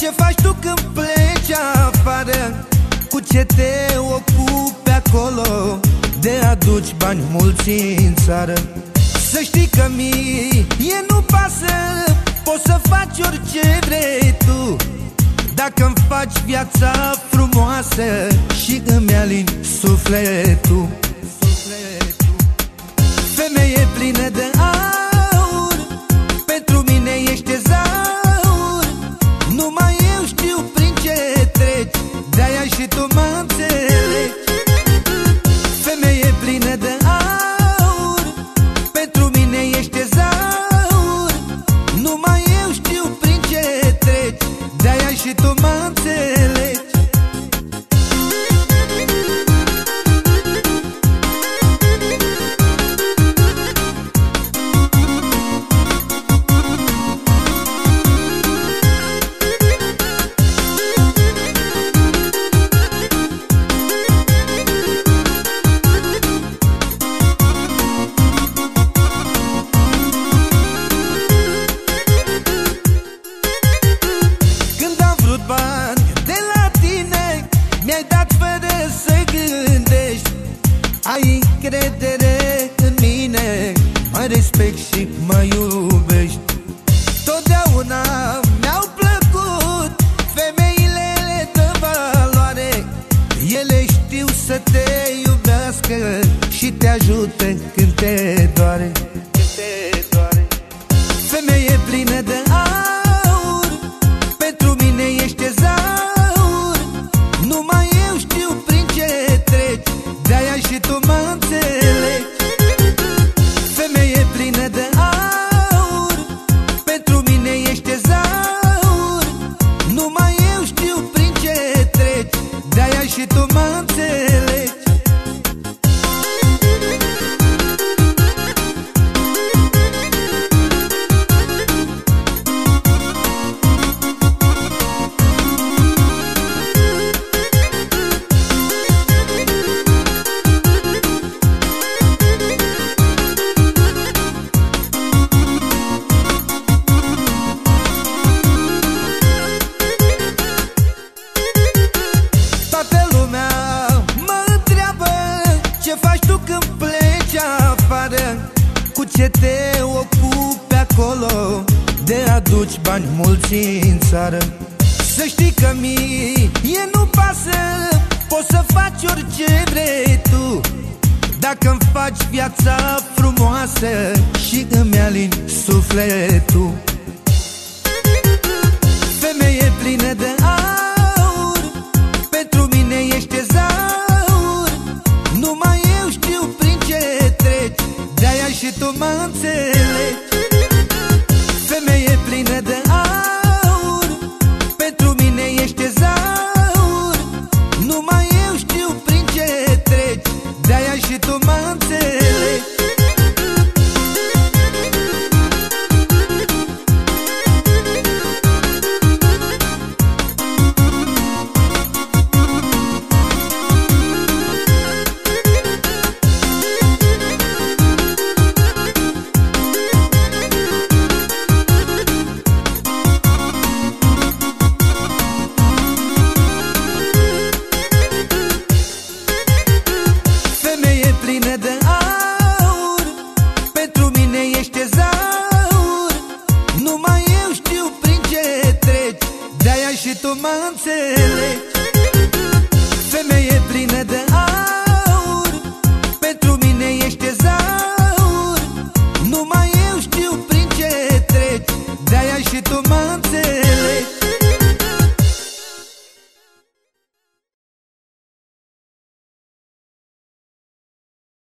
ce faci tu când pleci afară? Cu ce te ocupi acolo? De aduci bani mulți în țară. Să știi că mie nu pasă, poți să faci orice vrei tu, dacă-mi faci viața frumoasă și îmi alini sufletul. Femeie plină de aur, pentru mine ești tezaur. Numai eu știu prin ce treci, de-aia și tu mă înțelegi. Femeie plină de aur, pentru mine ești tezaur. Numai eu știu prin ce treci, de-aia și tu mă înțelegi. Mi-ai dat fără să gândești, ai încredere în mine, mă respect și mă iubești. Totdeauna mi-au plăcut femeile de valoare, ele știu să te iubească și te ajută când te doare. Femeie plină de aur, pentru mine ești tezaur. Numai eu știu prin ce treci, de-aia și tu mă înțelegi. Femeie plină de aur, pentru mine ești tezaur. Numai eu știu prin ce treci, de-aia și tu mă înțelegi. Cu ce te ocupi acolo? De aduci bani mulți în țară. Să știi că mie nu pasă, poți să faci orice vrei tu, dacă-mi faci viața frumoasă și îmi alini sufletul. Femeie plină de aur, pentru mine ești tezaur. Numai eu știu prin ce treci, de-aia și tu mă înțelegi. Femeie plină de aur, pentru mine ești tezaur. Numai eu știu prin ce treci, de-aia și tu mă înțelegi. Plină de aur, pentru mine ești tezaur. Numai eu știu prin ce treci, de-aia și tu mă înțelegi.